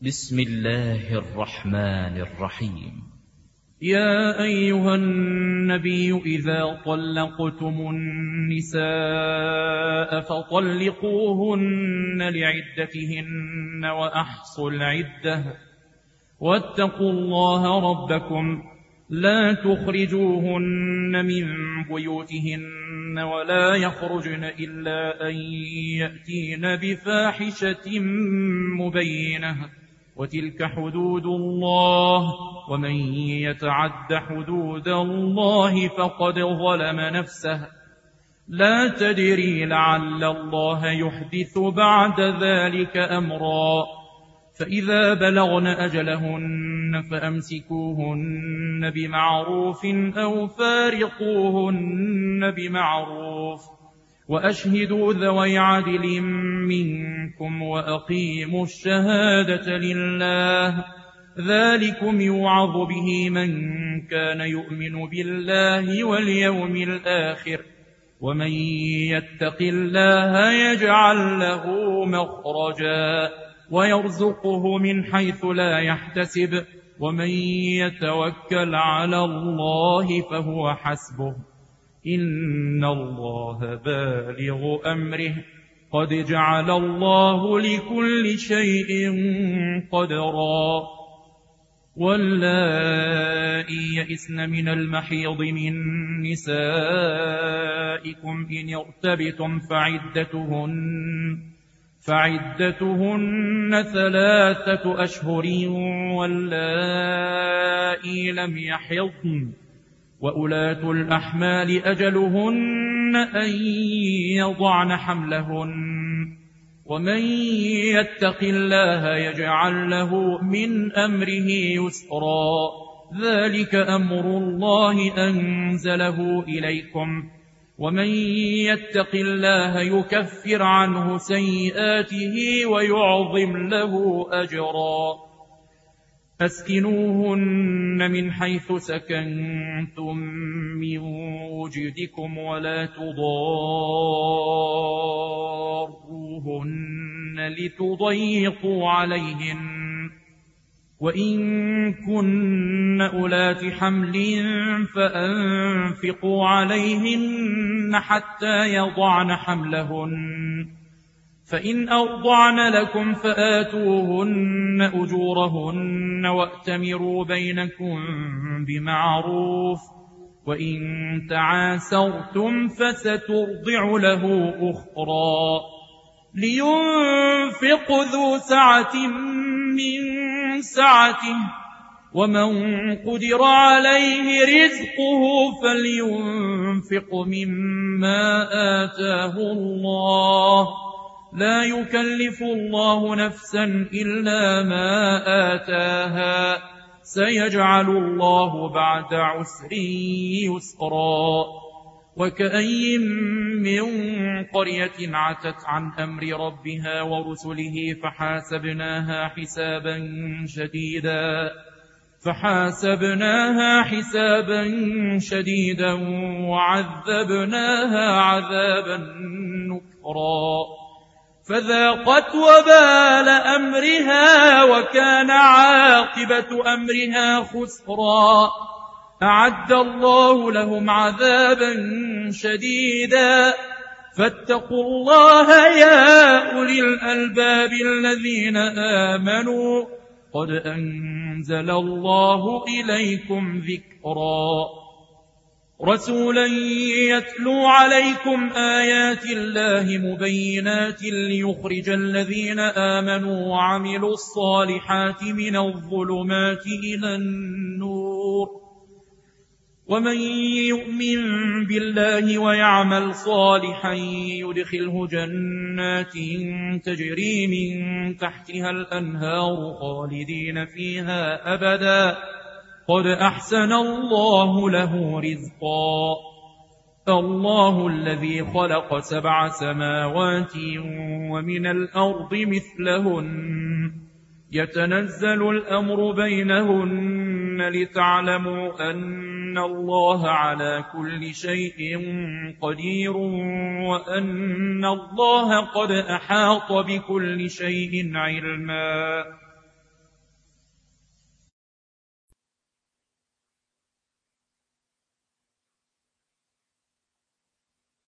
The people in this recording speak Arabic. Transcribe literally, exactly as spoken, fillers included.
بسم الله الرحمن الرحيم. يا أيها النبي إذا طلقتم النساء فطلقوهن لعدتهن وأحصوا العدة واتقوا الله ربكم لا تخرجوهن من بيوتهن ولا يخرجن إلا أن يأتين بفاحشة مبينة وتلك حدود الله ومن يتعد حدود الله فقد ظلم نفسه لا تدري لعل الله يحدث بعد ذلك أمرا فإذا بلغن أجلهن فأمسكوهن بمعروف أو فارقوهن بمعروف وأشهدوا ذوي عدل منكم وأقيموا الشهادة لله ذلكم يوعظ به من كان يؤمن بالله واليوم الآخر ومن يتق الله يجعل له مخرجا ويرزقه من حيث لا يحتسب ومن يتوكل على الله فهو حسبه إن الله بالغ أمره قد جعل الله لكل شيء قدرا واللائي يئسن من المحيض من نسائكم إن ارتبتم فعدتهن فعدتهن ثلاثة أشهر واللائي لم يحضن وأولاة الأحمال أجلهن أن يضعن حملهن ومن يتق الله يجعل له من أمره يسرا ذلك أمر الله أنزله إليكم ومن يتق الله يكفر عنه سيئاته ويعظم له أجرا أسكنوهن من حيث سكنتم من وجدكم ولا تضاروهن لتضيقوا عليهن وإن كن أولات حمل فأنفقوا عليهن حتى يضعن حملهن فإن أرضعن لكم فآتوهن أجورهن وأتمروا بينكم بمعروف وإن تعاسرتم فسترضع له أخرى لينفق ذو سعة من سعته ومن قدر عليه رزقه فلينفق مما آتاه الله لا يكلف الله نفسا إلا ما آتاها سيجعل الله بعد عسر يسرا وكأي من قرية عتت عن أمر ربها ورسله فحاسبناها حسابا شديدا فحاسبناها حسابا شديدا وعذبناها عذابا نكرا فذاقت وبال أمرها وكان عاقبة أمرها خسرا أعد الله لهم عذابا شديدا فاتقوا الله يا أولي الألباب الذين آمنوا قد أنزل الله إليكم ذكرا رسولا يتلو عليكم آيات الله مبينات ليخرج الذين آمنوا وعملوا الصالحات من الظلمات إلى النور ومن يؤمن بالله ويعمل صالحا يدخله جنات تجري من تحتها الأنهار خالدين فيها أبدا قد أحسن الله له رزقا الله الذي خلق سبع سماوات ومن الأرض مثلهن يتنزل الأمر بينهن لتعلموا أن الله على كل شيء قدير وأن الله قد أحاط بكل شيء علما